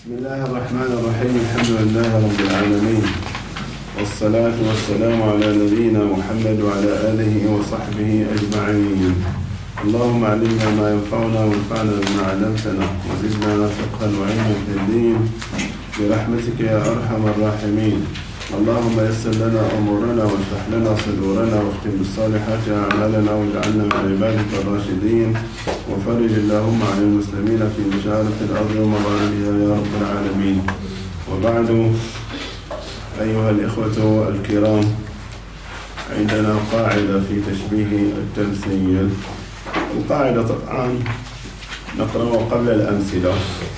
بسم الله الرحمن الرحيم. الحمد لله رب العالمين، والصلاة والسلام على نبينا محمد وعلى آله وصحبه أجمعين. اللهم علمنا ما ينفعنا وانفعنا بما علمتنا وزدنا فقها وعلما في الدين برحمتك يا أرحم الراحمين. اللهم يسر لنا أمورنا واشرح لنا صدورنا واختم بالصالحات أعمالنا واجعلنا من عبادك الراشدين، وفرج اللهم عن المسلمين في مشارق الأرض ومغاربها يا رب العالمين. وبعد، أيها الإخوة الكرام، عندنا قاعدة في تشبيه التمثيل. القاعدة طبعا نقرأ قبل الأمثلة.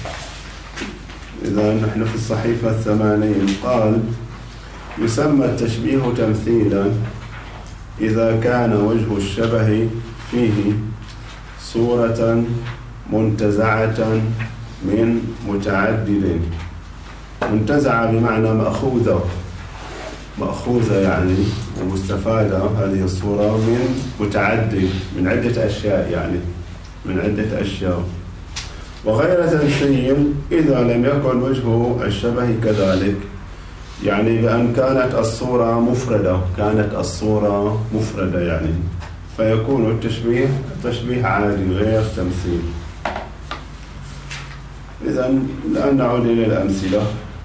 إذا نحن في الصحيفة 80 قال: يسمى التشبيه تمثيلا إذا كان وجه الشبه فيه صورة منتزعة من متعدد. منتزعة بمعنى مأخوذة يعني ومستفادة هذه الصورة من متعدد، من عدة أشياء، يعني من عدة أشياء. وغير تمثيل إذا لم يكن وجه الشبه كذلك، يعني بأن كانت الصورة مفردة يعني، فيكون التشبيه تشبيه عادي غير تمثيل. إذن الآن نعود إلى الأمثلة.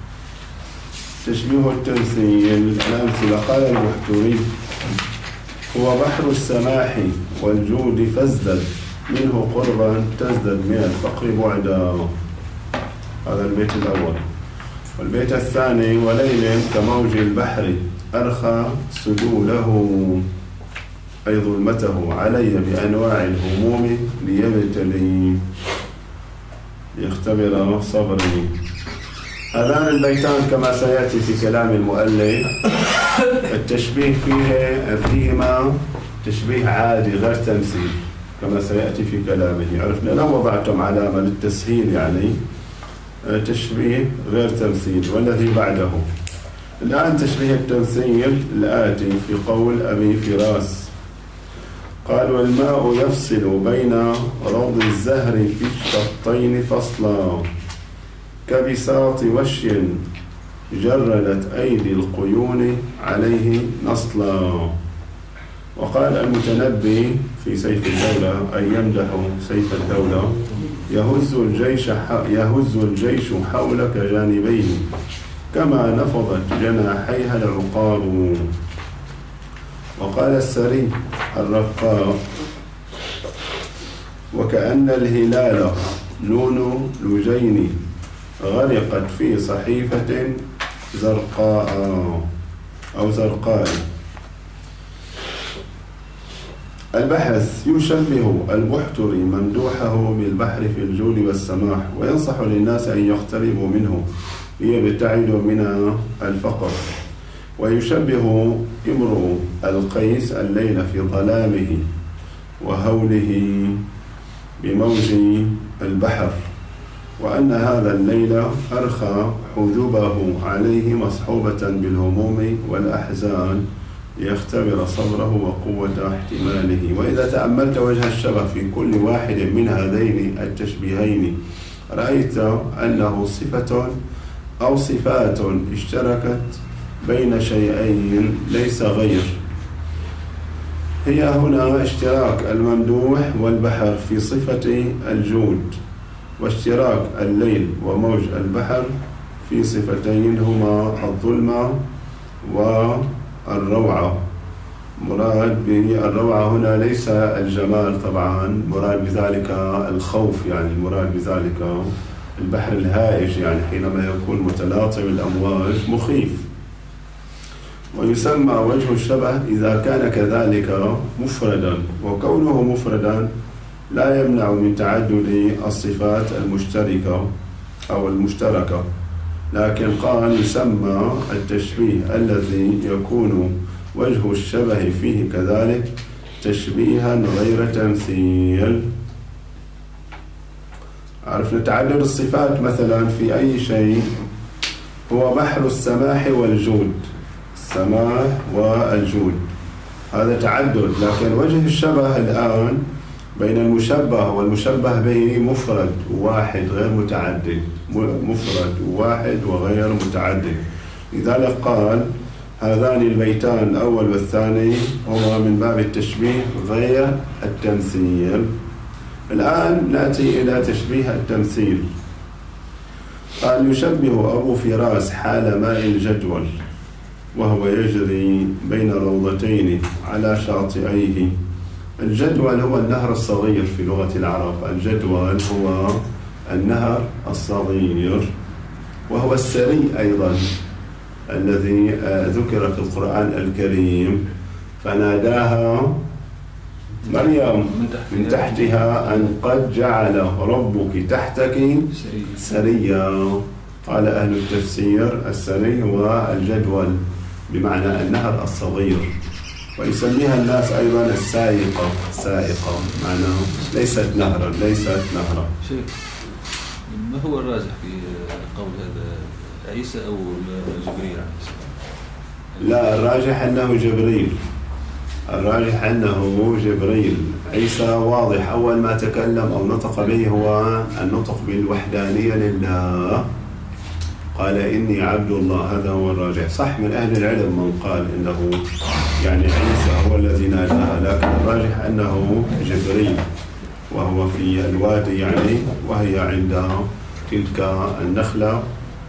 تشبيه التمثيل. الأمثلة: قال البحتري: هو بحر السماح والجود فازدد منه قربا تزدد من الفقر بعدا. هذا البيت الأول. والبيت الثاني: وليل كموج البحر أرخى سدوله، أي ظلمته، علي بأنواع الهموم ليبتلي، ليختبر صبري. هذان البيتان كما سيأتي في كلام المؤلف التشبيه فيهما تشبيه عادي غير تمثيل، كما سيأتي في كلامه. عرفنا لو وضعتم علامة للتسهيل يعني تشبيه غير تمثيل. والذي بعده الآن تشبيه التمثيل الآتي في قول أبي فراس قال: والماء يفصل بين روض الزهر في الشطين فصلا كبساط وشي جردت أيدي القيون عليه نصلا. وقال المتنبي في سيف الدولة، أي يمدح سيف الدولة: يهز الجيش حولك جانبيه كما نفضت جناحيها العقاب. وقال السري الرفاق: وكأن الهلال نون لجين غرقت في صحيفة زرقاء أو زرقاء. البحث: يشبه البحتري ممدوحه بالبحر في الجود والسماح، وينصح للناس أن يقتربوا منه ليبتعدوا من الفقر. ويشبه امرؤ القيس الليل في ظلامه وهوله بموج البحر، وأن هذا الليل أرخى حجبه عليه مصحوبة بالهموم والأحزان ليختبر صبره وقوة احتماله. وإذا تأملت وجه الشبه في كل واحد من هذين التشبيهين رأيت أنه صفة أو صفات اشتركت بين شيئين ليس غير. هي هنا اشتراك الممدوح والبحر في صفة الجود، واشتراك الليل وموج البحر في صفتين هما الظلمة والروعة. مراد بالروعة هنا ليس الجمال طبعا، مراد بذلك الخوف، يعني مراد بذلك البحر الهائج، يعني حينما يكون متلاطم الأمواج مخيف. ويسمى وجه الشبه إذا كان كذلك مفردا، وكونه مفردا لا يمنع من تعدد الصفات المشتركة أو المشتركة، لكن قال يسمى التشبيه الذي يكون وجه الشبه فيه كذلك تشبيها غير تمثيل. عرفنا تعدد الصفات مثلا في أي شيء هو بحر السماح والجود، السماح والجود هذا تعدد، لكن وجه الشبه الآن بين المشبه والمشبه به مفرد واحد غير متعدد، مفرد واحد وغير متعدد. لذلك قال هذان البيتان الأول والثاني هما من باب التشبيه غير التمثيل. الآن نأتي إلى تشبيه التمثيل. قال يشبه أبو فراس حال ماء الجدول وهو يجري بين روضتين على شاطئيه. الجدول هو النهر الصغير في لغة العرب، الجدول هو النهر الصغير، وهو السري أيضا الذي ذكر في القرآن الكريم، فناداها مريم من تحتها أن قد جعل ربك تحتك سريا. قال أهل التفسير السري هو الجدول بمعنى النهر الصغير، ويسميها الناس أيضا السائقة، سائقة معناه ليست نهرا، ليست نهرا. ما هو الراجح في قول هذا، عيسى أو جبريل عليه السلام؟ لا، الراجح أنه جبريل، الراجح أنه جبريل. عيسى واضح أول ما تكلم أو نطق به هو النطق بالوحدانية لله، قال إني عبد الله، هذا هو الراجح. صح من أهل العلم من قال إنه يعني عيسى هو الذي ناداها، لكن الراجح أنه جبريل وهو في الوادي يعني، وهي عند تلك النخلة،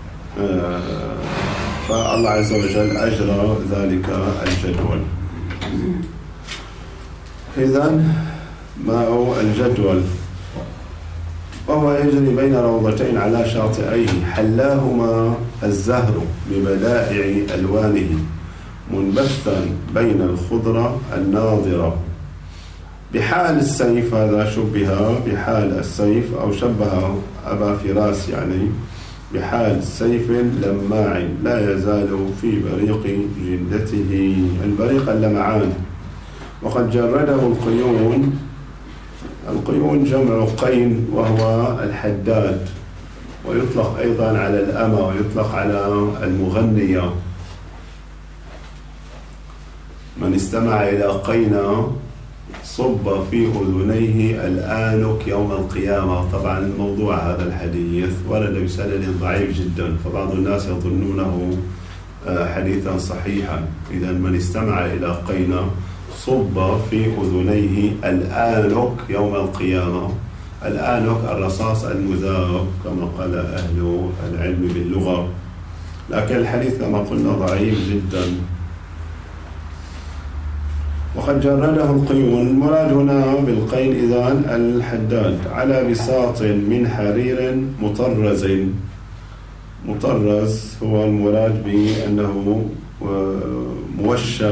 فالله عز وجل أجرى ذلك الجدول. إذن ماء الجدول وهو يجري بين روضتين على شاطئيه حلاهما الزهر ببدائع ألوانه منبثا بين الخضرة الناظرة. بحال السيف، هذا شبه بحال السيف أو شبه أبا فراس يعني بحال سيف لماع لا يزال في بريق جلدته، البريق اللمعان. وقد جرده القيون، القيون جمع قين وهو الحداد، ويطلق أيضا على الأمة ويطلق على المغنية. من استمع إلى قينا صب في أذنيه الآنك يوم القيامة. طبعا الموضوع هذا الحديث ورد بسند ضعيف جدا، فبعض الناس يظنونه حديثا صحيحا. إذا من استمع إلى قينا صب في أذنيه الآنك يوم القيامة. الآنك الرصاص المذاب كما قال أهل العلم باللغة، لكن الحديث كما قلنا ضعيف جدا. وقد جرده القيون، المراد هنا بالقين إذن الحداد، على بساط من حرير مطرز. مطرز هو المراد بأنه موشى،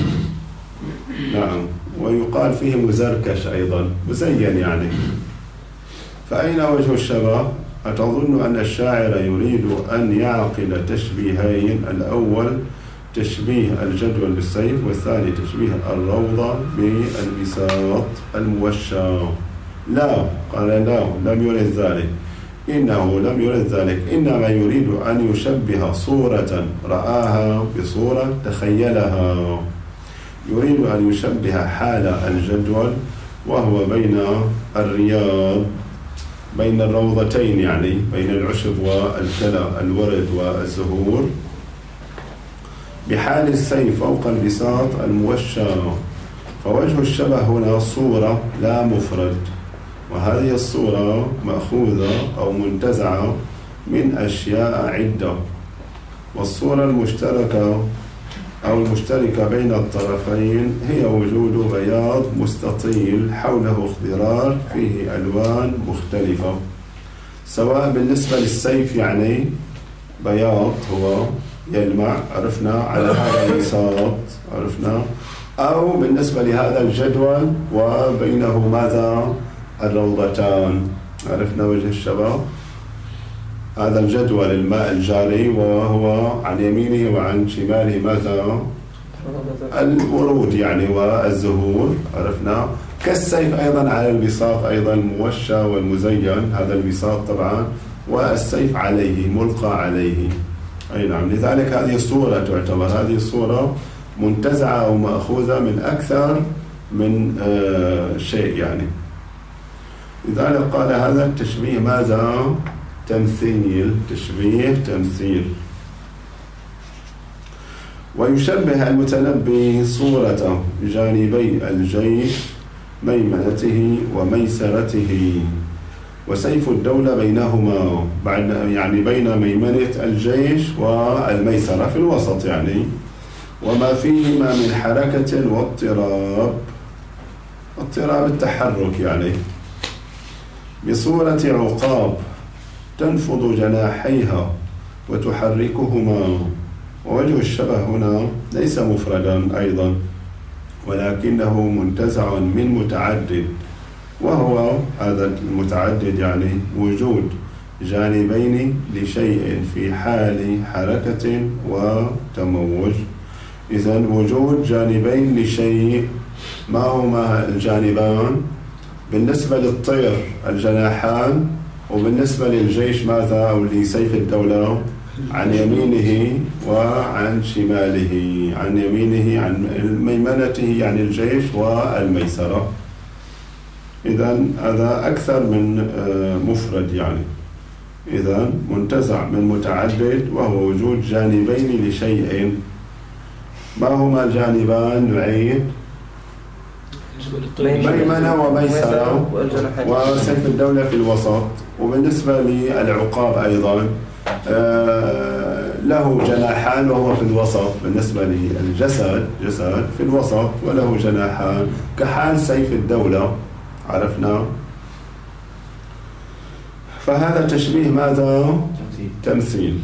نعم، ويقال فيه مزركش أيضا، مزين يعني. فأين وجه الشبه؟ أتظن أن الشاعر يريد أن يعقد تشبيهين، الأول تشبيه الجدول بالسيف، والثاني تشبيه الروضة بالبساط الموشى. لا، قال لا، لم يرد ذلك، إنه لم يرد ذلك، إنما يريد أن يشبه صورة رآها بصورة تخيلها. يريد أن يشبه حال الجدول وهو بين الرياض، بين الروضتين يعني، بين العشب والكلى، الورد والزهور، بحال السيف فوق البساط الموشى. فوجه الشبه هنا صورة لا مفرد، وهذه الصورة مأخوذة أو منتزعة من أشياء عدة. والصورة المشتركة أو المشتركة بين الطرفين هي وجود بياض مستطيل حوله اخضرار فيه ألوان مختلفة، سواء بالنسبة للسيف يعني بياض هو يلمع، عرفنا على هذا البساط عرفنا، أو بالنسبة لهذا الجدول وبينه ماذا؟ الروضتان، عرفنا وجه الشبه. هذا الجدول الماء الجاري وهو عن يمينه وعن شماله ماذا؟ الورود يعني والزهور، عرفنا. كالسيف أيضا على البساط أيضا الموشى والمزين، هذا البساط طبعا والسيف عليه ملقى عليه، أي نعم. لذلك هذه الصورة تعتبر، هذه الصورة منتزعة أو مأخوذة من أكثر من شيء يعني. لذلك قال هذا التشبيه ماذا؟ تمثيل، تشبيه تمثيل. ويشبه المتنبي صورة جانبي الجيش ميمنته وميسرته وسيف الدولة بينهما، يعني بين ميمنة الجيش والميسرة في الوسط يعني، وما فيهما من حركة واضطراب، اضطراب التحرك يعني، بصورة عقاب تنفض جناحيها وتحركهما. ووجه الشبه هنا ليس مفردا أيضا، ولكنه منتزع من متعدد، وهو هذا المتعدد يعني وجود جانبين لشيء في حال حركة وتموج. إذن وجود جانبين لشيء، ما هما الجانبان؟ بالنسبة للطير الجناحان، وبالنسبة للجيش ماذا؟ أو لسيف الدولة عن يمينه وعن شماله، عن يمينه عن ميمنته يعني الجيش والميسرة. إذن هذا أكثر من مفرد يعني. إذن منتزع من متعدد، وهو وجود جانبين لشيء. ما هما الجانبان؟ نعيد: ميمنة وميسرة وسيف الدولة في الوسط. وبالنسبة للعقاب أيضا له جناحان وهو في الوسط، بالنسبة للجسد جسد في الوسط وله جناحان كحال سيف الدولة، عرفنا. فهذا تشبيه ماذا؟ تمثيل.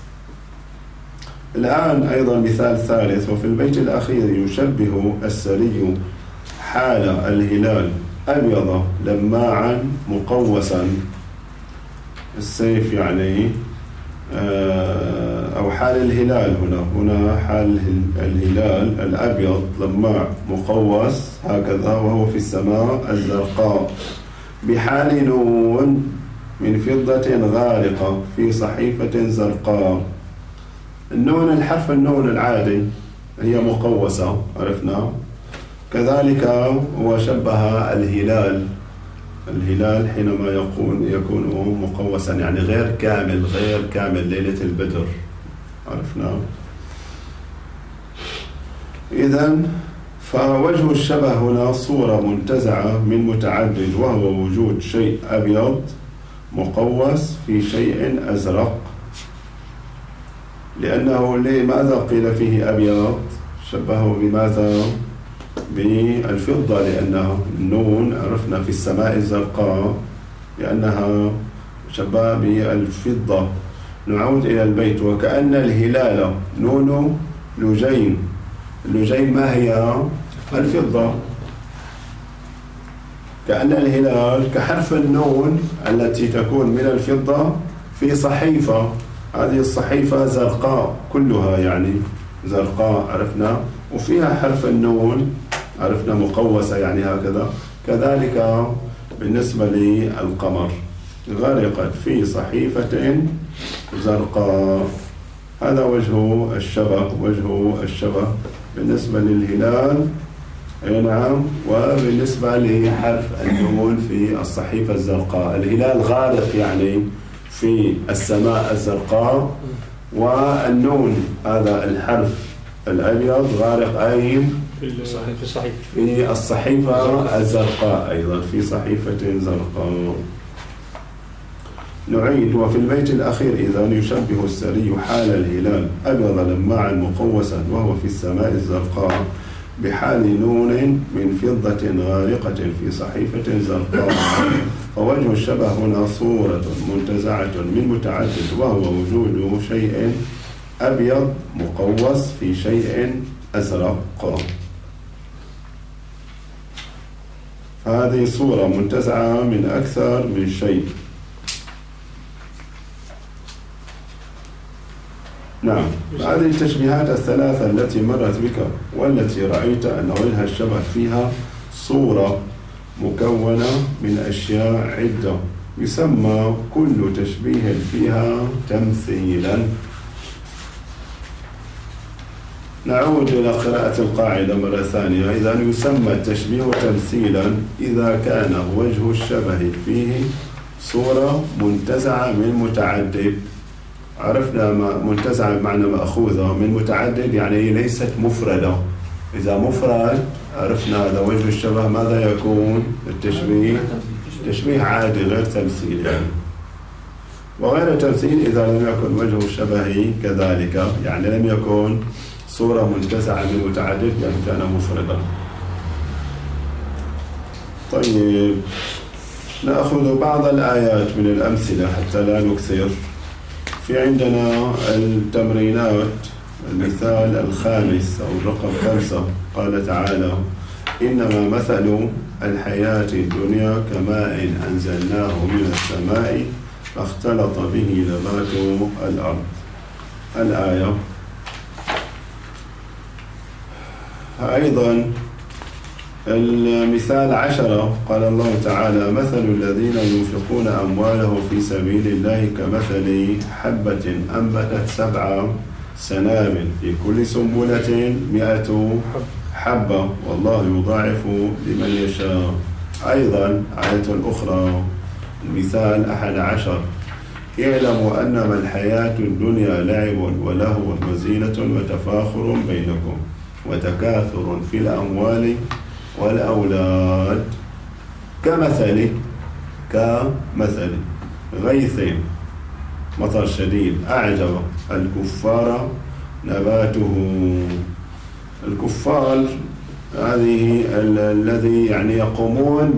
الآن أيضا مثال ثالث: وفي البيت الأخير يشبه السري حال الهلال أبيض لماعا مقوسا، السيف يعني، أو حال الهلال هنا حال الهلال الأبيض لماع مقوس هكذا، وهو في السماء الزرقاء، بحال نون من فضة غارقة في صحيفة زرقاء. النون الحرف النون العادي هي مقوسة، عرفنا. كذلك هو شبه الهلال حينما يكون مقوسا يعني غير كامل ليلة البدر، عرفنا. إذن فوجه الشبه هنا صورة منتزعة من متعدد، وهو وجود شيء أبيض مقوس في شيء أزرق. لأنه لماذا قيل فيه أبيض؟ شبهه بماذا؟ بالفضة، لأنه النون عرفنا في السماء الزرقاء لأنها شبه بالفضة. نعود إلى البيت: وكأن الهلال نون لجين. اللجين ما هي؟ الفضة. كأن الهلال كحرف النون التي تكون من الفضة في صحيفة، هذه الصحيفة زرقاء كلها يعني زرقاء، عرفنا، وفيها حرف النون، عرفنا، مقوسة يعني هكذا. كذلك بالنسبة للقمر غرقت في صحيفة زرقاء. هذا وجه الشبه بالنسبة للهلال، نعم. وبالنسبة لحرف النون في الصحيفة الزرقاء، الهلال غارق يعني في السماء الزرقاء، والنون هذا الحرف الأبيض غارق أين؟ في الصحيفة الزرقاء أيضا، في صحيفة زرقاء. نعيد: وفي البيت الأخير إذن يشبه السري حال الهلال أبيض لماعا مقوسا وهو في السماء الزرقاء، بحال نون من فضة غارقة في صحيفة زرقاء. فوجه الشبه هنا صورة منتزعة من متعدد، وهو وجود شيء أبيض مقوس في شيء أزرق. فهذه صورة منتزعة من أكثر من شيء. نعم. هذه التشبيهات الثلاثة التي مرت بك والتي رأيت أن وجه الشبه فيها صورة مكونة من أشياء عدة، يسمى كل تشبيه فيها تمثيلا. نعود إلى قراءة القاعدة مرة ثانية. إذا يسمى التشبيه تمثيلا إذا كان وجه الشبه فيه صورة منتزعة من متعدد. عرفنا منتزعة بمعنى مأخوذة، من متعدد يعني ليست مفردة. إذا مفرد عرفنا هذا وجه الشبه ماذا يكون التشبيه؟ تشبيه عادي غير تمثيل يعني. وغير تمثيل إذا لم يكن وجه الشبه كذلك، يعني لم يكن صورة منتزعة من متعدد يعني كان مفردا. طيب نأخذ بعض الآيات من الأمثلة حتى لا نكثر. في عندنا التمرينات. المثال الخامس أو الرقم 5 قال تعالى: إنما مثل الحياة الدنيا كماء أنزلناه من السماء فاختلط به نبات الأرض. الآية. أيضا المثال 10 قال الله تعالى: مثل الذين ينفقون أموالهم في سبيل الله كمثل حبة أنبتت 7 سنابل في كل سنبلة 100 حبة والله يضاعف لمن يشاء. أيضا آية أخرى المثال 11: اعلموا أنما الحياة الدنيا لعب ولهو وزينة وتفاخر بينكم وتكاثر في الأموال والأولاد كمثل غيث مطر شديد أعجب الكفار نباته. الكفار هذه الذي يعني يقومون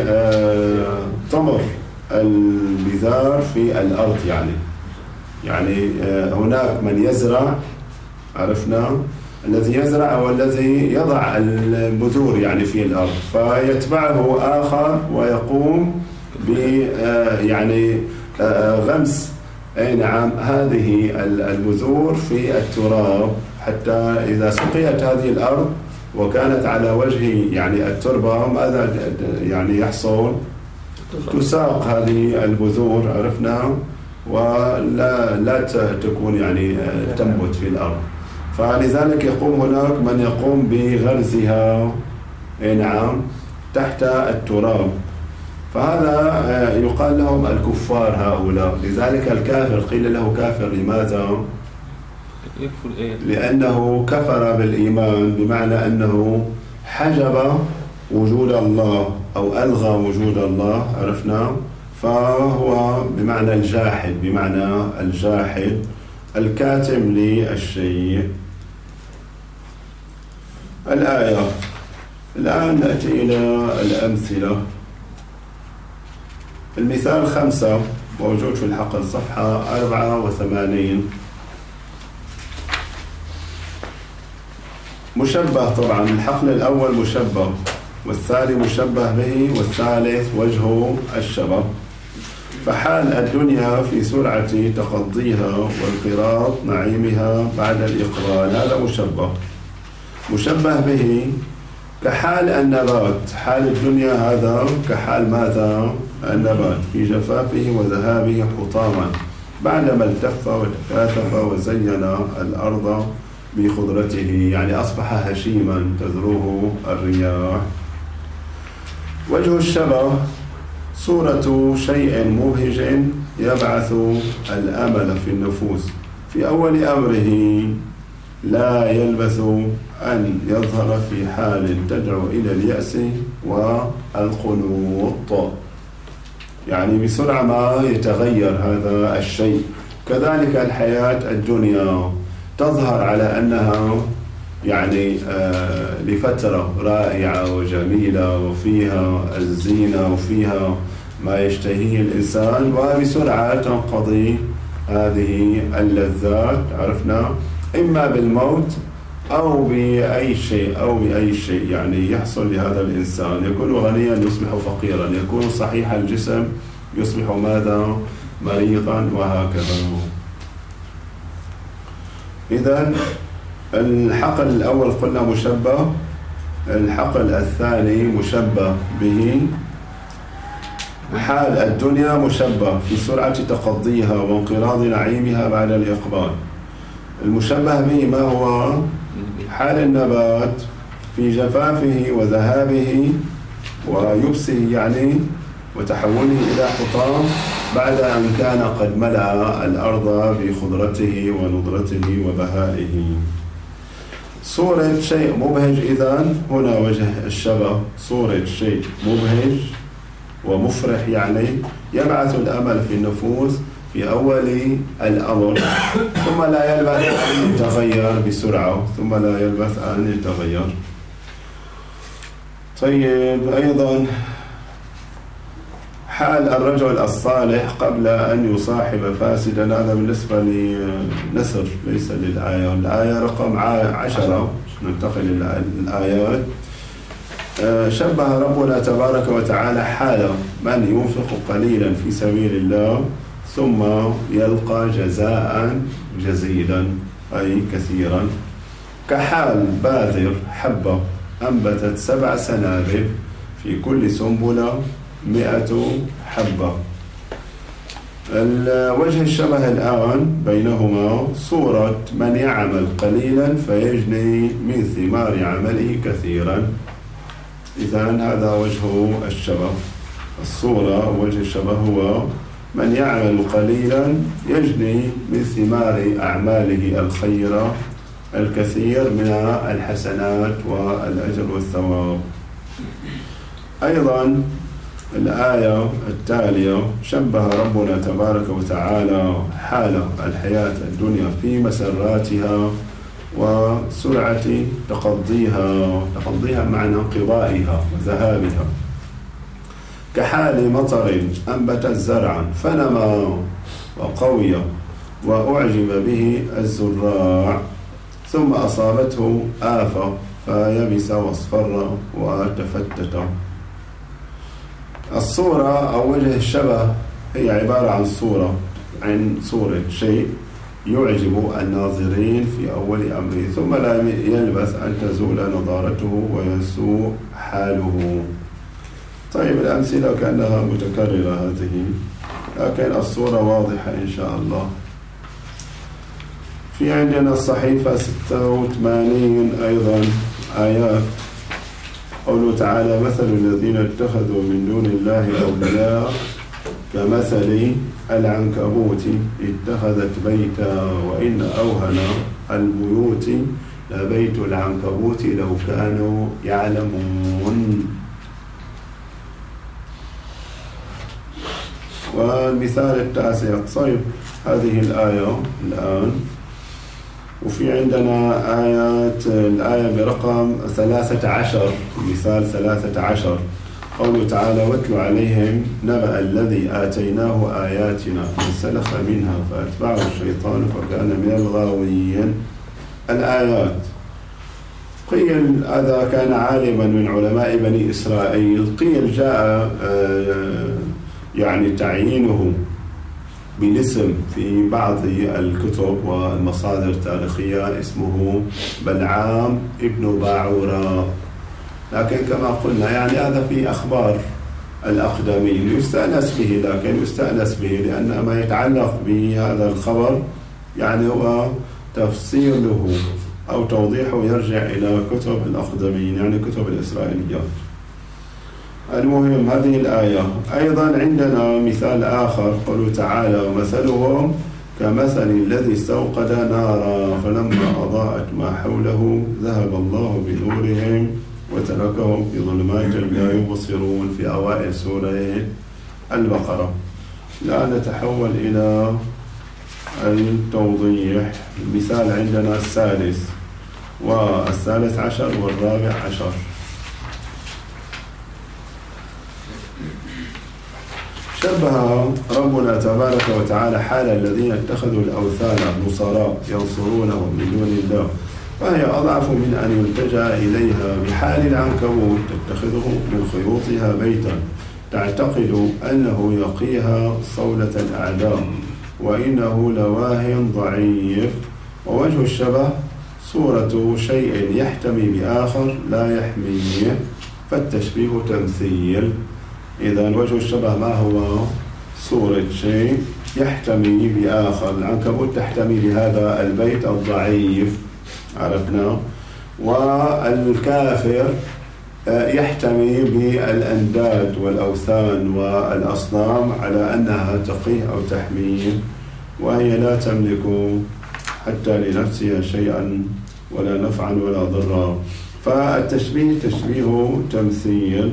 بطمر البذار في الأرض يعني هناك من يزرع، عرفنا الذي يزرع أو الذي يضع البذور يعني في الأرض، فيتبعه آخر ويقوم ب يعني غمس نعم هذه البذور في التراب حتى إذا سقيت هذه الأرض وكانت على وجه يعني التربة ماذا يعني يحصل؟ تساق هذه البذور، عرفنا، ولا تكون يعني تنبت في الأرض. فلذلك يقوم هناك من يقوم بغرزها نعم تحت التراب، فهذا يقال لهم الكفار هؤلاء. لذلك الكافر قيل له كافر لماذا؟ لأنه كفر بالإيمان، بمعنى أنه حجب وجود الله أو ألغى وجود الله، عرفنا، فهو بمعنى الجاحد، بمعنى الجاحد الكاتم للشيء. الآية. الآن نأتي إلى الأمثلة. المثال 5 موجود في الحقل صفحة 84. مشبه طبعا، الحقل الأول مشبه والثاني مشبه به والثالث وجه الشبه. فحال الدنيا في سرعة تقضيها وانقراض نعيمها بعد الإقبال، هذا مشبه به كحال النبات. حال الدنيا هذا كحال ماذا؟ النبات في جفافه وذهابه حطاما بعدما التف وتكاثف وزين الأرض بخضرته، يعني أصبح هشيما تذروه الرياح. وجه الشبه صورة شيء مبهج يبعث الأمل في النفوس في أول أمره، لا يلبث أن يظهر في حال تدعو إلى اليأس والقنوط، يعني بسرعة ما يتغير هذا الشيء. كذلك الحياة الدنيا تظهر على أنها يعني لفترة رائعة وجميلة وفيها الزينة وفيها ما يشتهيه الإنسان، وبسرعة تنقضي هذه اللذات، عرفنا، إما بالموت أو بأي شيء يعني يحصل لهذا الإنسان. يكون غنيا يصبح فقيرا، يكون صحيح الجسم يصبح ماذا؟ مريضا، وهكذا. إذن الحقل الأول قلنا مشبه، الحقل الثاني مشبه به. حال الدنيا مشبه في سرعة تقضيها وانقراض نعيمها بعد الإقبال. المشبه به ما هو؟ حال النبات في جفافه وذهابه ويبسه يعني وتحوله إلى حطام بعد أن كان قد ملأ الأرض بخضرته ونضرته وبهائه. صورة شيء مبهج إذن هنا وجه الشبه، صورة شيء مبهج ومفرح يعني يبعث الأمل في النفوس في أول الأمر، ثم لا يلبث أن يتغير بسرعة، ثم لا يلبث أن يتغير. طيب أيضا حال الرجل الصالح قبل أن يصاحب فاسدا، هذا بالنسبة لنسر ليس للآية. الآية رقم 10 ننتقل إلى الآيات. شبه ربنا تبارك وتعالى حال من ينفق قليلا في سبيل الله ثم يلقى جزاء جزيلا أي كثيرا، كحال باذر حبة أنبتت 7 سنابل في كل سنبلة 100 حبة. الوجه الشبه الآن بينهما صورة من يعمل قليلا فيجني من ثمار عمله كثيرا. إذن هذا وجه الشبه، الصورة وجه الشبه هو من يعمل قليلا يجني من ثمار أعماله الخيرة الكثير من الحسنات والأجر والثواب. أيضا الآية التالية شبه ربنا تبارك وتعالى حال الحياة الدنيا في مسراتها وسرعة تقضيها معنى انقضائها وذهابها، كحال مطر أنبتت زرعا فنما وقوي وأعجب به الزراع ثم أصابته آفة فيبس واصفر وتفتت. الصورة أو وجه الشبه هي عبارة عن صورة شيء يعجب الناظرين في أول أمره ثم لا يلبث أن تزول نضارته ويسوء حاله. طيب الأمثلة كأنها متكررة هذه، لكن الصورة واضحة إن شاء الله. في عندنا الصحيفة 86 أيضا آيات. قوله تعالى مثل الذين اتخذوا من دون الله أولياء كمثل العنكبوت اتخذت بيتا وإن أوهن البيوت لبيت العنكبوت لو كانوا يعلمون. والمثال التاسع طيب هذه الآية الآن. وفي عندنا الآية برقم 13 مثال 13 قوله تعالى واتل عليهم نبأ الذي آتيناه آياتنا فانسلخ منها فأتبعه الشيطان فكان من الغاوين. الآيات قيل هذا كان عالما من علماء بني إسرائيل، قيل جاء يعني تعيينه بالاسم في بعض الكتب والمصادر التاريخية اسمه بلعام ابن باعوراء، لكن كما قلنا يعني هذا في أخبار الأقدمين يستأنس به، لكن يستأنس به لأن ما يتعلق بهذا الخبر يعني هو تفسير له أو توضيحه يرجع إلى كتب الأقدمين يعني كتب الإسرائيليات. المهم هذه الآية. أيضا عندنا مثال آخر قوله تعالى ومثلهم كمثل الذي استوقد نارا فلما أضاءت ما حوله ذهب الله بنورهم وتركهم في ظلمات لا يبصرون في أوائل سورة البقرة. الآن نتحول إلى التوضيح. المثال عندنا الثالث والثالث عشر والرابع عشر. شبه ربنا تبارك وتعالى حال الذين اتخذوا الأوثان نصراء ينصرونهم من دون الله وهي أضعف من أن يلتجأ إليها بحال العنكبوت تتخذه من خيوطها بيتا تعتقد أنه يقيها صولة الأعداء وإنه لواه ضعيف. ووجه الشبه صورة شيء يحتمي بآخر لا يحميه فالتشبيه تمثيل. إذا وجه الشبه ما هو؟ صورة شيء يحتمي بآخر. العنكبوت تحتمي بهذا البيت الضعيف عرفنا، والكافر يحتمي بالأنداد والأوثان والأصنام على أنها تقيه أو تحميه، وهي لا تملك حتى لنفسها شيئا ولا نفعا ولا ضرا. فالتشبيه تشبيه تمثيل.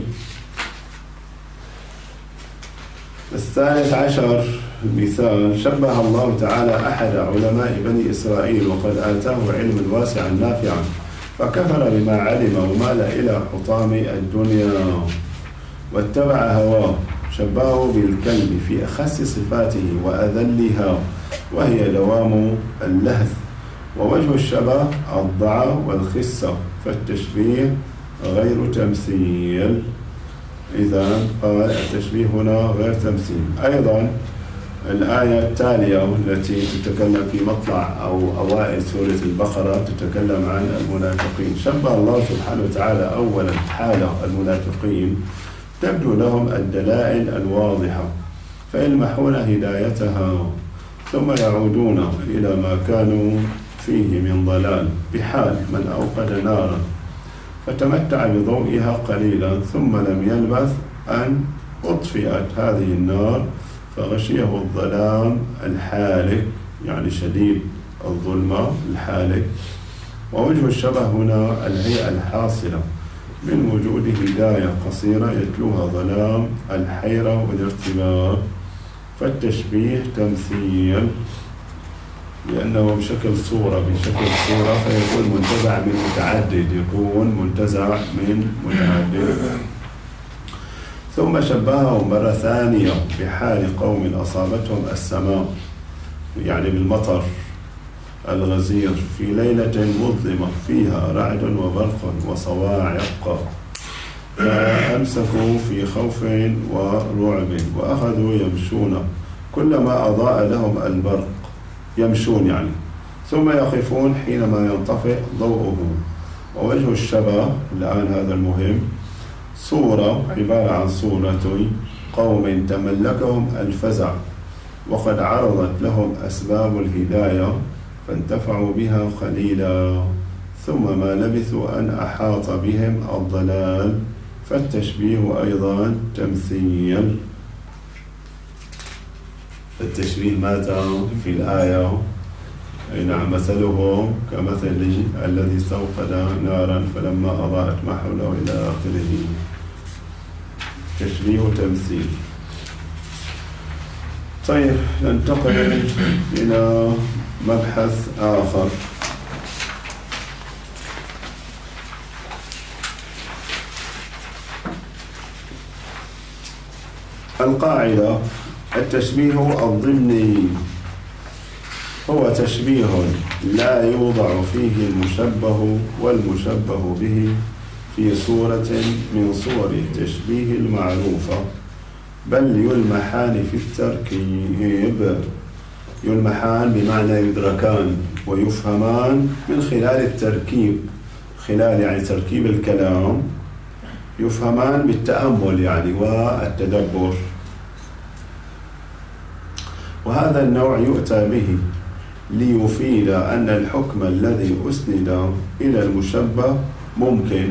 الثالث عشر مثال: شبه الله تعالى أحد علماء بني إسرائيل وقد آتاه علما واسعا نافعا فكفر بما علم ومال إلى حطام الدنيا واتبع هواه. شبهه بالكلب في أخس صفاته وأذلها وهي دوام اللهث، ووجه الشبه الضعف والخسة، فالتشبيه غير تمثيل. إذا قال التشبيه هنا غير تمثيل. أيضا الآية التالية التي تتكلم في مطلع أو أوائل سورة البقرة تتكلم عن المنافقين. شبه الله سبحانه وتعالى أولا حال المنافقين، تبدو لهم الدلائل الواضحة فيلمحون هدايتها ثم يعودون إلى ما كانوا فيه من ضلال، بحال من أوقد نارا فتمتع بضوئها قليلا ثم لم يلبث أن أطفئت هذه النار فغشيه الظلام الحالك، يعني شديد الظلمة الحالك. ووجه الشبه هنا الهيئة الحاصلة من وجود هداية قصيرة يتلوها ظلام الحيرة والارتباك، فالتشبيه تمثيل لأنه بشكل صورة فيكون منتزع من متعدد، يكون منتزع من متعدد. ثم شبههم مرة ثانية بحال قوم أصابتهم السماء، يعني بالمطر الغزير في ليلة مظلمة فيها رعد وبرق وصواعق، فأمسكوا في خوف ورعب وأخذوا يمشون كلما أضاء لهم البرق، يمشون يعني، ثم يقفون حينما ينطفئ ضوءه. ووجه الشبه الآن هذا المهم، صورة عبارة عن صورة قوم تملكهم الفزع وقد عرضت لهم أسباب الهداية فانتفعوا بها قليلا ثم ما لبثوا أن أحاط بهم الضلال، فالتشبيه أيضا تمثيل. التشبيه ماذا في الآية؟ أي نعم، مثلهم كمثل الذي استوقد نارا فلما أضاءت ما حوله إلى آخره. تشبيه تمثيل. طيب ننتقل إلى مبحث آخر. القاعدة: التشبيه الضمني هو تشبيه لا يوضع فيه المشبه والمشبه به في صورة من صور التشبيه المعروفة، بل يلمحان في التركيب. يلمحان بمعنى يدركان ويفهمان من خلال التركيب، خلال يعني تركيب الكلام، يفهمان بالتأمل يعني والتدبر. وهذا النوع يؤتى به ليفيد أن الحكم الذي أسند إلى المشبه ممكن،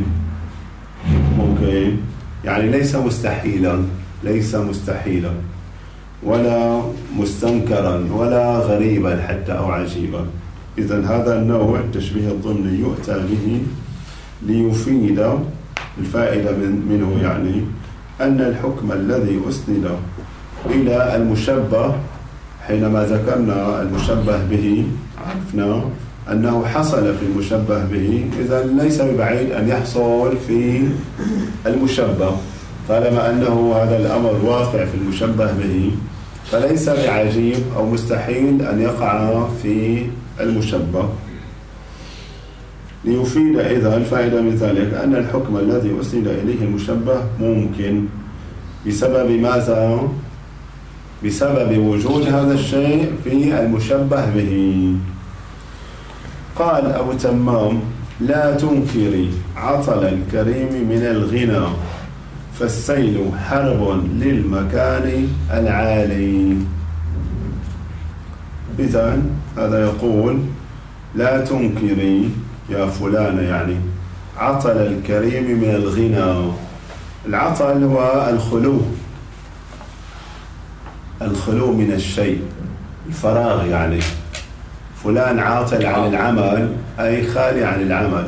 يعني ليس مستحيلا ولا مستنكرا ولا غريبا حتى أو عجيبا. إذن هذا النوع التشبيه الضمني يؤتى به ليفيد الفائدة منه، يعني أن الحكم الذي أسند إلى المشبه، حينما ذكرنا المشبه به عرفنا أنه حصل في المشبه به، إذن ليس ببعيد أن يحصل في المشبه، طالما أنه هذا الأمر واقع في المشبه به فليس بعجيب أو مستحيل أن يقع في المشبه. ليفيد إذا الفائدة من ذلك أن الحكم الذي أسند إليه المشبه ممكن بسبب ماذا؟ بسبب وجود هذا الشيء في المشبه به. قال أبو تمام: لا تنكري عطل الكريم من الغنى فالسيل حرب للمكان العالي. إذن هذا يقول لا تنكري يا فلان يعني عطل الكريم من الغنى. العطل هو الخلو من الشيء، الفراغ يعني. فلان عاطل عن العمل أي خالي عن العمل،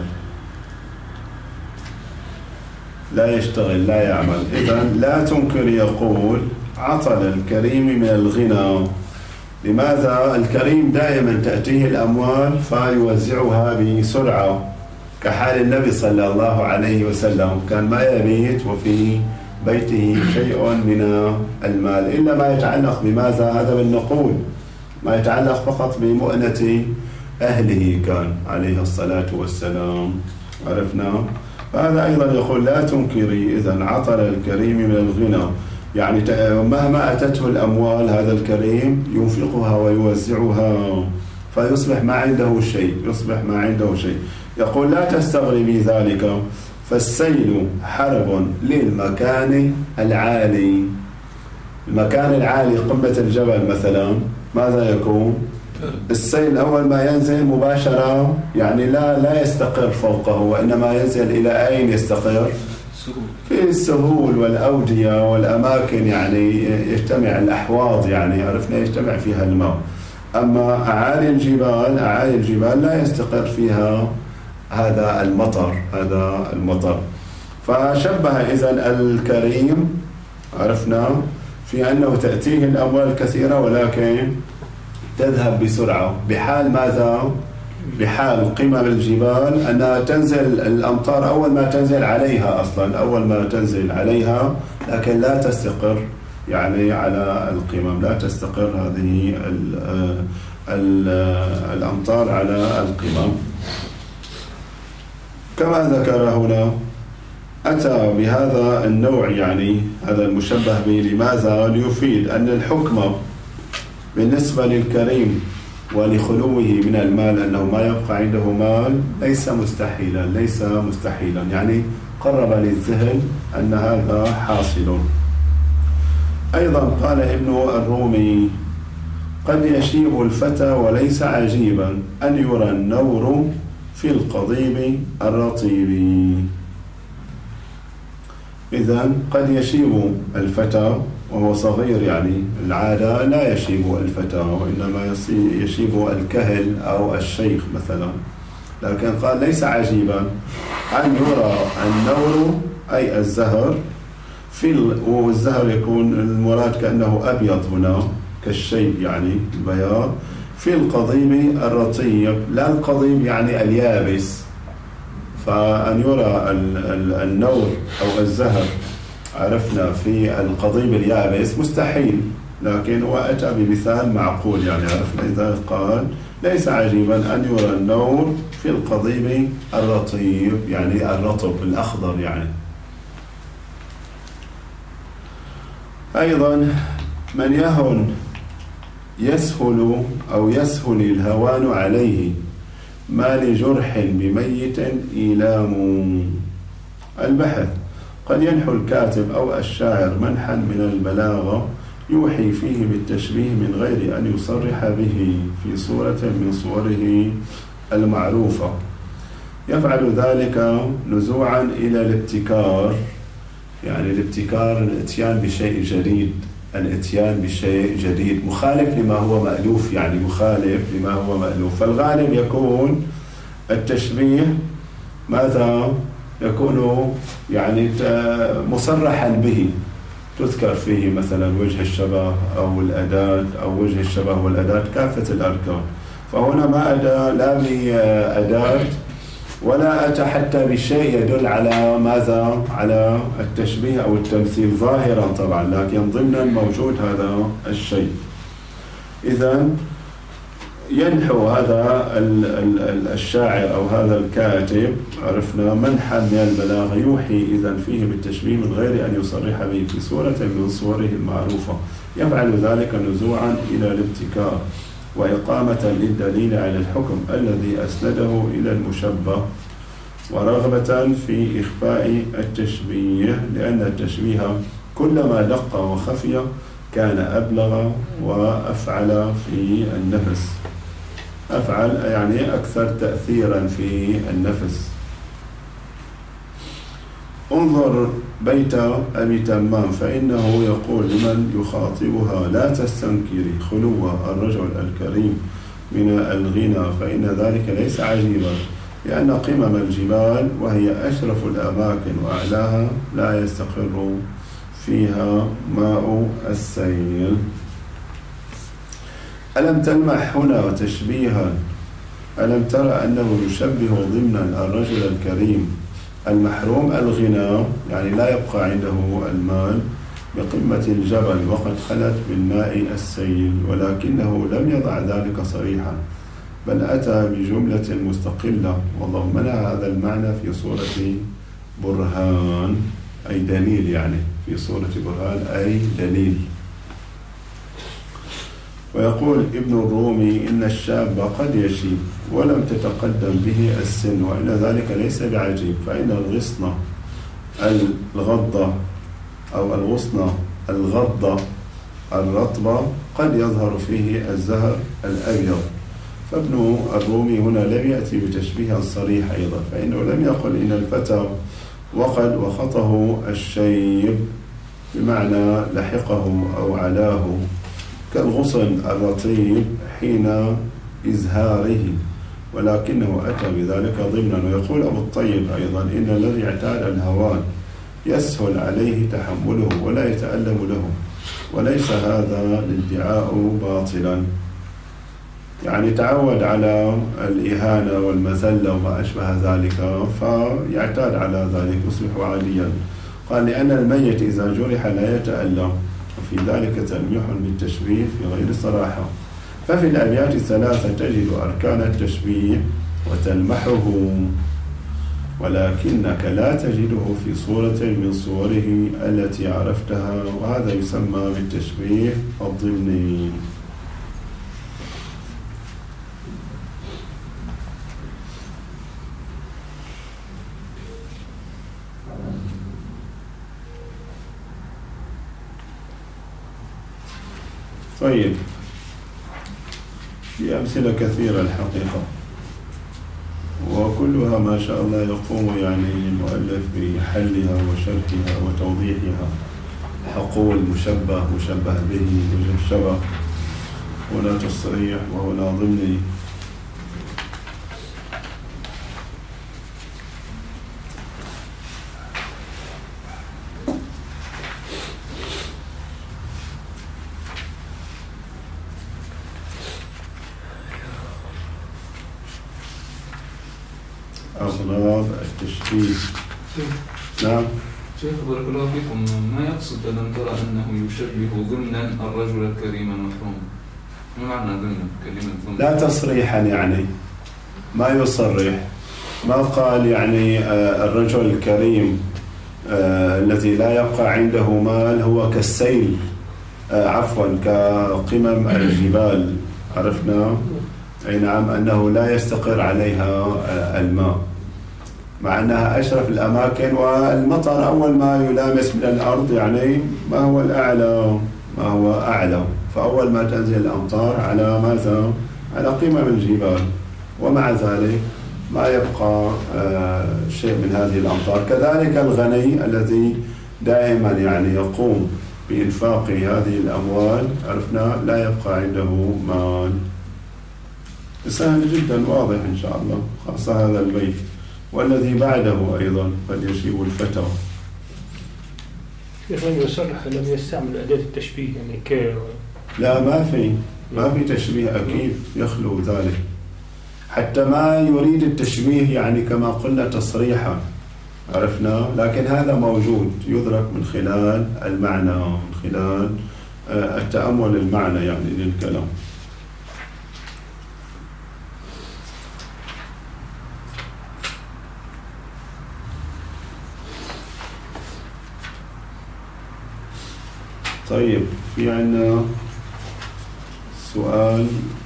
لا يشتغل لا يعمل. إذن لا تنكر يقول عطل الكريم من الغنى. لماذا؟ الكريم دائما تأتيه الأموال فيوزعها بسرعة، كحال النبي صلى الله عليه وسلم، كان ما يبيت وفي بيته شيء من المال إلا ما يتعلق بماذا؟ هذا بالنقود، ما يتعلق فقط بمؤنة أهله كان عليه الصلاة والسلام. عرفنا؟ فهذا أيضا يقول لا تنكري إذن عطل الكريم من الغنى، يعني مهما أتته الأموال هذا الكريم ينفقها ويوزعها فيصبح ما عنده شيء، يقول لا تستغربي ذلك، فالسيل حرب للمكان العالي. المكان العالي قمة الجبل مثلا ماذا يكون؟ السيل أول ما ينزل مباشرة يعني لا يستقر فوقه، وإنما ينزل إلى أين يستقر؟ في السهول والأودية والأماكن، يعني يجتمع الأحواض، يعني عرفنا يجتمع فيها الماء. أما أعالي الجبال لا يستقر فيها هذا المطر. فشبه إذن الكريم عرفنا في أنه تأتيه الأموال كثيرة ولكن تذهب بسرعة، بحال ماذا؟ بحال قمم الجبال أنها تنزل الأمطار أول ما تنزل عليها لكن لا تستقر يعني على القمم، لا تستقر هذه الأمطار على القمم. كما ذكر هنا أتى بهذا النوع، يعني هذا المشبه به، لماذا؟ ليفيد أن الحكم بالنسبة للكريم ولخلوه من المال أنه ما يبقى عنده مال ليس مستحيلا، يعني قرب للذهن أن هذا حاصل. أيضا قال ابن الرومي قد يشيب الفتى وليس عجيبا أن يرى النور في القضيب الرطيب. إذن قد يشيب الفتى وهو صغير، يعني العادة لا يشيب الفتى وإنما يشيب الكهل أو الشيخ مثلا، لكن قال ليس عجيبا أن يرى النور أي الزهر والزهر يكون المراد كأنه أبيض هنا كالشيب، يعني البياض في القضيب الرطيب، لا القضيب يعني اليابس. فأن يرى النور أو الزهر عرفنا في القضيب اليابس مستحيل، لكن هو أتى بمثال معقول، يعني عرفنا إذا قال ليس عجيبا أن يرى النور في القضيب الرطيب، يعني الرطب الأخضر يعني. أيضا من يهن يسهل أو يسهل الهوان عليه، ما لجرح بميت إيلام. البحث قد ينحو الكاتب أو الشاعر منحا من البلاغة يوحي فيه بالتشبيه من غير أن يصرح به في صورة من صوره المعروفة، يفعل ذلك نزوعا إلى الابتكار، يعني الابتكار الاتيان بشيء جديد مخالف لما هو مألوف، يعني مخالف لما هو مألوف. فالغالب يكون التشبيه ماذا؟ يكون يعني مصرحا به، تذكر فيه مثلا وجه الشبه أو الأداة أو وجه الشبه والأداة كافة الأركان. فهنا ما أتى لا بأداة ولا أتى حتى بشيء يدل على ماذا؟ على التشبيه أو التمثيل ظاهرا طبعا، لكن ضمنا موجود هذا الشيء. إذن ينحو هذا الشاعر أو هذا الكاتب عرفنا منحا من البلاغة يوحي إذن فيه بالتشبيه من غير أن يصرح به في صورة من صوره المعروفة، يفعل ذلك نزوعا إلى الابتكار وإقامة للدليل على الحكم الذي أسنده إلى المشبه، ورغبة في إخفاء التشبيه، لأن التشبيه كلما دق وخفي كان أبلغ وأفعل في النفس. أفعل يعني أكثر تأثيرا في النفس. انظر بيت أبي تمام فإنه يقول لمن يخاطبها: لا تستنكري خلو الرجل الكريم من الغنى، فإن ذلك ليس عجيبا، لأن قمم الجبال وهي أشرف الأماكن وأعلاها لا يستقر فيها ماء السيل. ألم تلمح هنا تشبيها؟ ألم ترى أنه يشبه ضمنا الرجل الكريم المحروم الغنى، يعني لا يبقى عنده المال، بقمة الجبل وقد خلت بالماء السيل، ولكنه لم يضع ذلك صريحا، بل أتى بجملة مستقلة وضمنها هذا المعنى في صورة برهان، أي دليل، يعني في صورة برهان أي دليل. ويقول ابن الرومي: إن الشاب قد يشيب ولم تتقدم به السن، وإن ذلك ليس بعجيب، فإن الغصن الغضة أو الغصن الغضة الرطبة قد يظهر فيه الزهر الأبيض. فابن الرومي هنا لم يأتي بتشبيه صريح أيضا، فإنه لم يقل إن الفتى وقد وخطه الشيب بمعنى لحقه أو علاه كالغصن الرطيب حين إزهاره، ولكنه أتى بذلك ضمنا. ويقول أبو الطيب أيضا: إن الذي اعتاد الهوان يسهل عليه تحمله ولا يتألم له، وليس هذا الادعاء باطلا، يعني تعود على الإهانة والمذلة وما أشبه ذلك فيعتاد على ذلك يصبح عاديا. قال: لأن الميت إذا جرح لا يتألم، وفي ذلك تلميح بالتشبيه في غير صراحة. ففي الأبيات الثلاثة تجد أركان التشبيه وتلمحه، ولكنك لا تجده في صورة من صوره التي عرفتها، وهذا يسمى بالتشبيه الضمني. طيب، في أمثلة كثيرة الحقيقة، وكلها ما شاء الله يقوم يعني المؤلف بحلها وشرحها وتوضيحها. حقول، مشبه، مشبه به، وجه شبه، هنا تصريح وهنا ضمني. أغراض التشبيه. نعم شيخ بارك الله فيكم، ما يقصد ألم ترى أنه يشبه ضمنا الرجل الكريم المحروم؟ ما معنى ضمنا؟ كلمة ضمن لا تصريحا، يعني ما يصرح، ما قال يعني الرجل الكريم الذي لا يبقى عنده مال هو كالسيل، عفوا كقمم الجبال، عرفنا أي نعم أنه لا يستقر عليها الماء، مع أنها أشرف الأماكن، والمطر أول ما يلامس من الأرض يعني ما هو الأعلى، ما هو أعلى، فأول ما تنزل الأمطار على ماذا؟ على قمم الجبال، ومع ذلك ما يبقى شيء من هذه الأمطار. كذلك الغني الذي دائما يعني يقوم بإنفاق هذه الأموال، عرفنا لا يبقى عنده مال. سهل جدا، واضح إن شاء الله، خاصة هذا البيت والذي بعده أيضا قد يشيب الفتى. كيف لم يصرح، لم يستعمل أداة التشبيه يعني لا، ما في تشبيه أكيد، يخلو ذلك، حتى ما يريد التشبيه يعني كما قلنا تصريحا، عرفنا، لكن هذا موجود يدرك من خلال المعنى، من خلال التأمل المعنى يعني للكلام. طيب، في عندنا سؤال: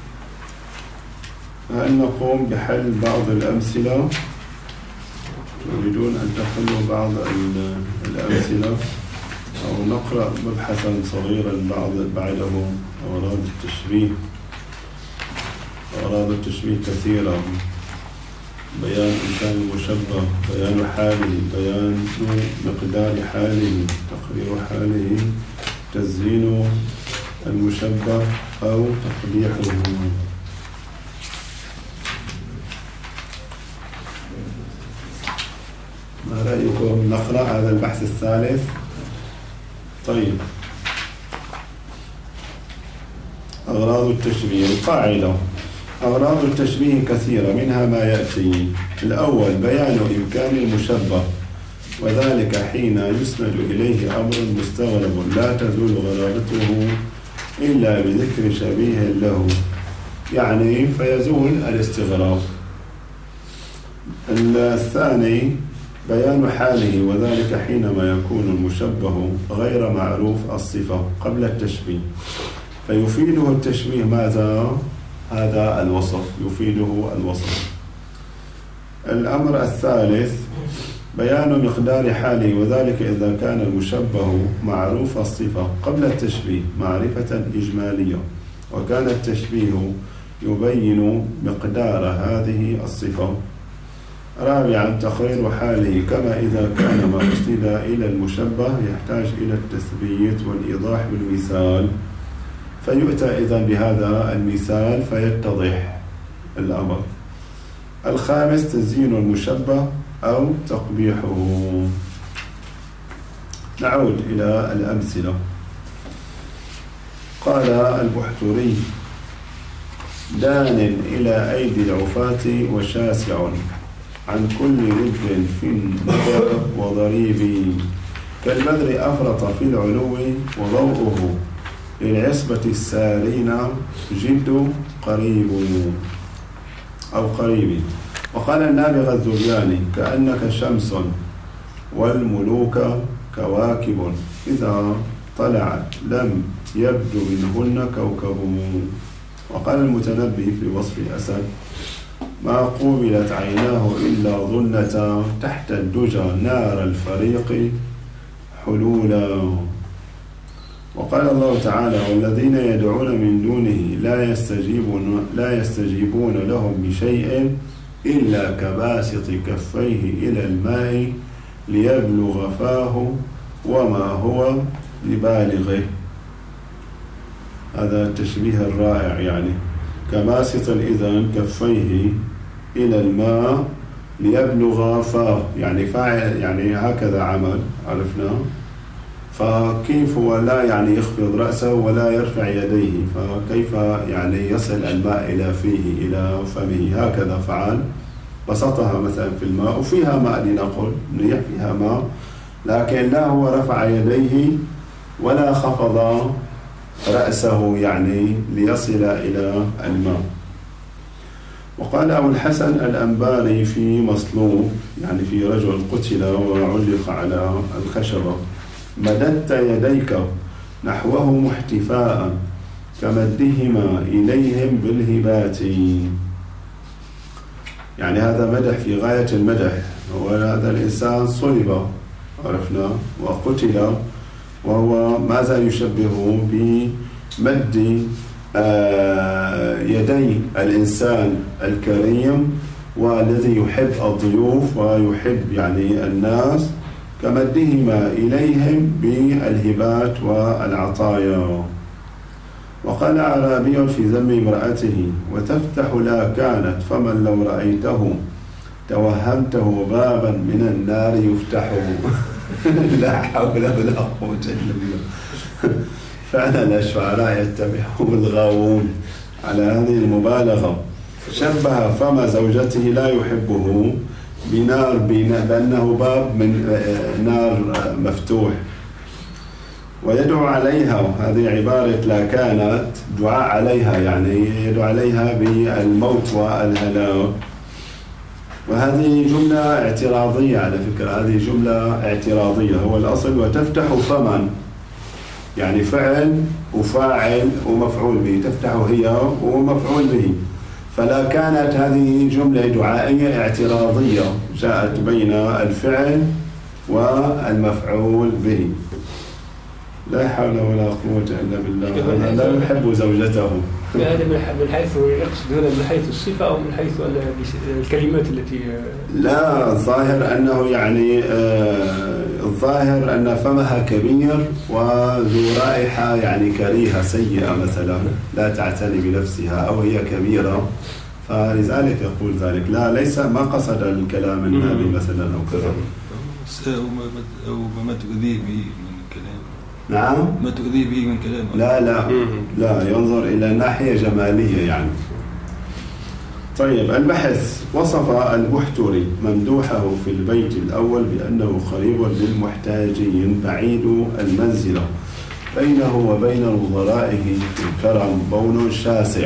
هل نقوم بحل بعض الأمثلة؟ تريدون أن تحلوا بعض الأمثلة أو نقرأ مبحثا صغيرا بعده أغراض التشبيه؟ أغراض التشبيه كثيرة: بيان إمكان المشبه، بيان حاله، بيان مقدار حاله، تقرير حاله، تزيين المشبه أو تقبيحه. ما رأيكم نقرأ هذا البحث الثالث؟ طيب، أغراض التشبيه. القاعدة: أغراض التشبيه كثيرة، منها ما يأتي: الأول بيان إمكان المشبه، وذلك حين يسند إليه أمر مستغرب لا تزول غرابته إلا بذكر شبيه له، يعني فيزول الاستغراب. الثاني بيان حاله، وذلك حينما يكون المشبه غير معروف الصفة قبل التشبيه، فيفيده التشبيه ماذا؟ هذا الوصف، يفيده الوصف. الأمر الثالث بيان مقدار حاله، وذلك إذا كان المشبه معروف الصفة قبل التشبيه معرفة إجمالية، وكان التشبيه يبين مقدار هذه الصفة. رابعا تقرير حاله، كما إذا كان ما أسند إلى المشبه يحتاج إلى التثبيت والإيضاح بالمثال، فيؤتى إذن بهذا المثال فيتضح الأمر. الخامس تزيين المشبه أو تقبيحه. نعود إلى الأمثلة. قال البحتري: دان إلى أيدي العفاة وشاسع عن كل رد في الندى وضريب، كالبدر أفرط في العلو وضوءه للعصبة السارين جد قريب أو قريب. وقال النابغة الذرياني: كأنك شمس والملوك كواكب، إذا طلعت لم يبدو منهن كوكب. وقال المتنبي في وصف الأسد: ما قوبلت عيناه إلا ظنة تحت الدجى نار الفريق حلولا. وقال الله تعالى: والذين يدعون من دونه لا يستجيبون لهم بشيء إلا كباسط كفيه إلى الماء ليبلغ فاه وما هو ببالغه. هذا التشبيه الرائع، يعني كباسط إذن كفيه إلى الماء ليبلغ فاه، يعني فاعل، يعني هكذا عمل، عرفنا. فكيف هو لا يعني يخفض رأسه ولا يرفع يديه، فكيف يعني يصل الماء إلى فيه إلى فمه؟ هكذا فعل، بسطها مثلا في الماء وفيها ماء لنقل، نريح فيها ماء، لكن لا هو رفع يديه ولا خفض رأسه يعني ليصل إلى الماء. وقال أبو الحسن الأنباري في مصلوب، يعني في رجل قتل وعلق على الخشبة: مددت يديك نحوهم احتفاء كمدهما إليهم بالهبات. يعني هذا مدح في غاية المدح، وهذا الإنسان صلب، عرفنا، وقتل، وهو ماذا يشبه بمد يدي الإنسان الكريم والذي يحب الضيوف ويحب يعني الناس، كمدهما إليهم بالهبات والعطايا. وقال أعرابي في ذم امرأته: وتفتح لا كانت فمن لو رأيته توهمته بابا من النار يفتح. لا حول ولا قوة إلا بالله. فعلا الشعراء يتبعهم الغاوون على هذه المبالغة. شبه فم زوجته لا يحبه بنار، بأنه باب من نار مفتوح، ويدعو عليها، هذه عبارة لا كانت، دعاء عليها، يعني يدعو عليها بالموت والهلاك. وهذه جملة اعتراضية على فكرة، هذه جملة اعتراضية، هو الأصل وتفتح فما، يعني فعل وفاعل ومفعول به، تفتح هي ومفعول به، فلا كانت هذه جملة دعائية اعتراضية جاءت بين الفعل والمفعول به. لا حول ولا قوة إلا بالله. أنا لا يحب زوجته. هذا من حيث يقصد هنا من حيث الصفة أو من حيث الكلمات التي لا، الظاهر أنه يعني الظاهر أن فمها كبير وذو رائحة يعني كريهة سيئة مثلا، لا تعتني بنفسها أو هي كبيرة، فلذلك يقول ذلك. لا، ليس ما قصد الكلام النابي مثلا أو كذا، أو ما تؤذيه به من كلام. نعم، ما تؤذيه به من كلام. لا ينظر إلى ناحية جمالية يعني. طيب، البحث. وصف البحتري ممدوحه في البيت الأول بأنه قريب للمحتاجين بعيد المنزلة، بينه وبين وزرائه في الكرم بون شاسع.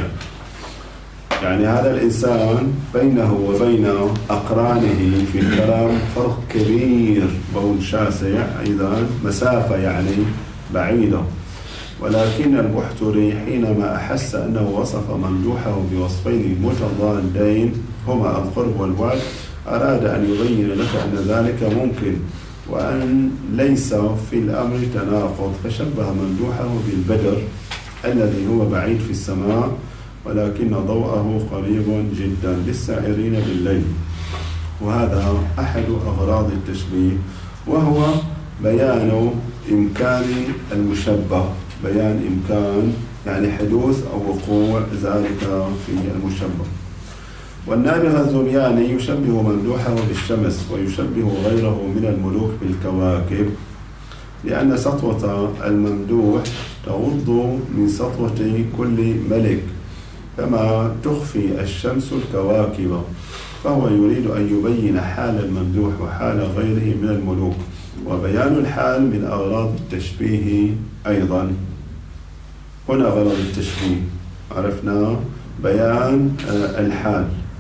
يعني هذا الإنسان بينه وبين أقرانه في الكرم فرق كبير، بون شاسع أيضا، مسافة يعني بعيدة. ولكن البحتري حينما أحس أنه وصف ممدوحه بوصفين متضادين هما القرب والبعد، أراد أن يبين لك أن ذلك ممكن وأن ليس في الأمر تناقض، فشبه ممدوحه بالبدر الذي هو بعيد في السماء ولكن ضوءه قريب جدا للسائرين بالليل. وهذا أحد أغراض التشبيه، وهو بيان إمكان المشبه، بيان إمكان يعني حدوث أو وقوع ذلك في المشبه. والنابغة الذبياني يشبه ممدوحه بالشمس ويشبه غيره من الملوك بالكواكب، لأن سطوة الممدوح تغض من سطوة كل ملك كما تخفي الشمس الكواكب، فهو يريد أن يبين حال الممدوح وحال غيره من الملوك. وبيان الحال من أغراض التشبيه أيضا. هنا غرض التشبيه عرفنا بيان الحال،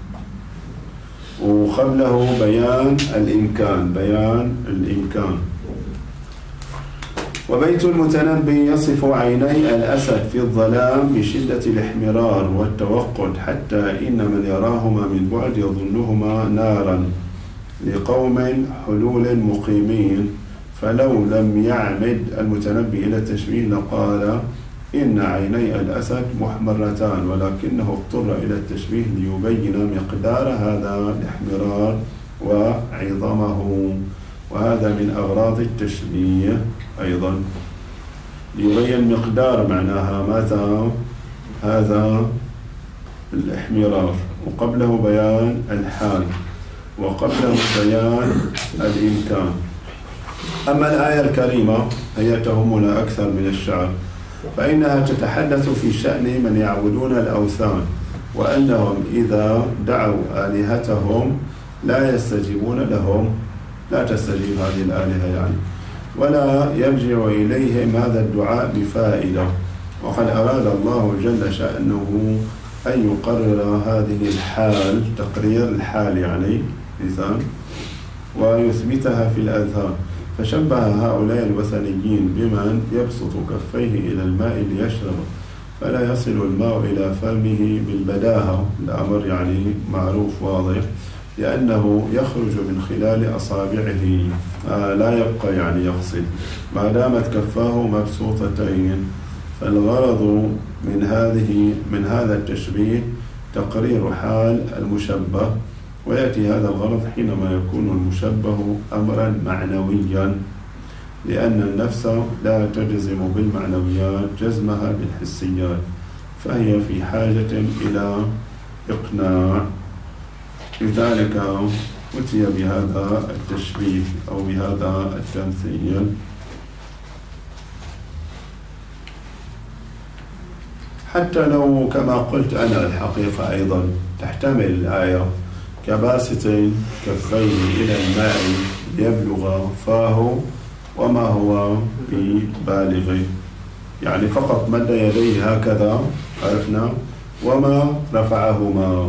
وقبله بيان الإمكان. وبيت المتنبي يصف عيني الأسد في الظلام بشدة الاحمرار والتوقد، حتى إن من يراهما من بعد يظنهما نارا لقوم حلول مقيمين. فلو لم يعمد المتنبي إلى التشبيه لقال إن عيني الأسد محمرتان، ولكنه اضطر إلى التشبيه ليبين مقدار هذا الاحمرار وعظمه. وهذا من أغراض التشبيه أيضا، ليبين مقدار معناها ماذا هذا الاحمرار، وقبله بيان الحال، وقبله بيان الإمكان. أما الآية الكريمة هي تهمنا أكثر من الشعر، فإنها تتحدث في شأن من يعبدون الأوثان، وأنهم إذا دعوا آلهتهم لا يستجيبون لهم، لا تستجيب هذه الآلهة يعني، ولا يرجع إليهم هذا الدعاء بفائدة. وقد أراد الله جل شأنه أن يقرر هذه الحال، تقرير الحال يعني مثال، ويثبتها في الأذهان. فشبه هؤلاء الوثنيين بمن يبسط كفيه إلى الماء ليشرب فلا يصل الماء إلى فمه بالبداهة، الأمر يعني معروف واضح، لأنه يخرج من خلال أصابعه، لا يبقى يعني يغسل ما دامت كفاه مبسوطتين. فالغرض من هذا التشبيه تقرير حال المشبه، ويأتي هذا الغرض حينما يكون المشبه أمرا معنويا، لأن النفس لا تجزم بالمعنويات جزمها بالحسيات، فهي في حاجة إلى إقناع. لذلك أتي بهذا التشبيه أو بهذا التمثيل. حتى لو كما قلت أنا الحقيقة أيضا تحتمل الآية كباسط كفيه إلى الماء ليبلغ فاه وما هو ببالغه، يعني فقط مد يديه هكذا عرفنا، وما رفعهما.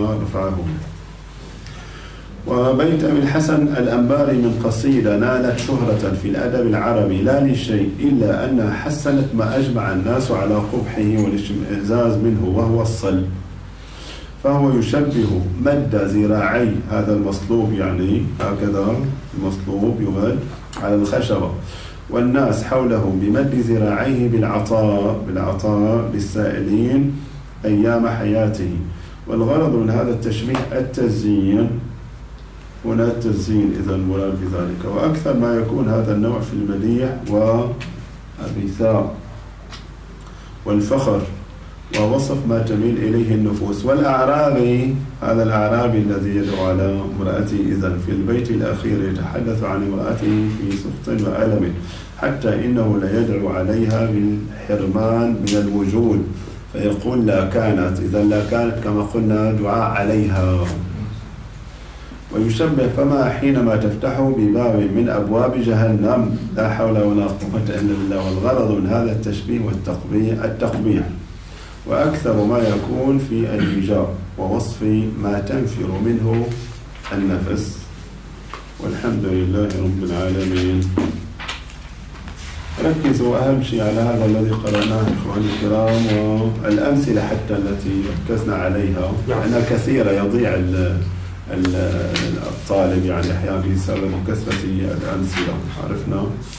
وبيت أبي الحسن الأنباري من قصيدة نالت شهرة في الأدب العربي لا لشيء إلا أنها حسنت ما أجمع الناس على قبحه والاشمئزاز منه، وهو الصلب. فهو يشبه مد ذراعي هذا المصلوب، يعني هكذا المصلوب يمد على الخشبة، والناس حوله بمد ذراعيه بالعطاء للسائلين أيام حياته. والغرض من هذا التشبيه التزيين، هنا التزيين إذا المراد بذلك. وأكثر ما يكون هذا النوع في المديح والرثاء والفخر ووصف ما تميل إليه النفوس. والأعرابي، هذا الأعرابي الذي يدعو على امرأته إذن في البيت الأخير يتحدث عن امرأته في سخط وألم، حتى إنه لا يدعو عليها بالحرمان من الوجود، فيقول لا كانت، إذا لا كانت كما قلنا دعاء عليها. ويشبه فما حينما تفتحه بباب من أبواب جهنم، لا حول ولا قوة إلا بالله. والغرض من هذا التشبيه التقبيح، وأكثر ما يكون في الإيجاب ووصف ما تنفر منه النفس. والحمد لله رب العالمين. ركزوا أهم شيء على هذا الذي قرأناه إخواني الكرام، والأمثلة حتى التي ركزنا عليها، لأنها كثيرة يضيع الطالب يعني أحيانا بسبب كثرة الأمثلة. عرفنا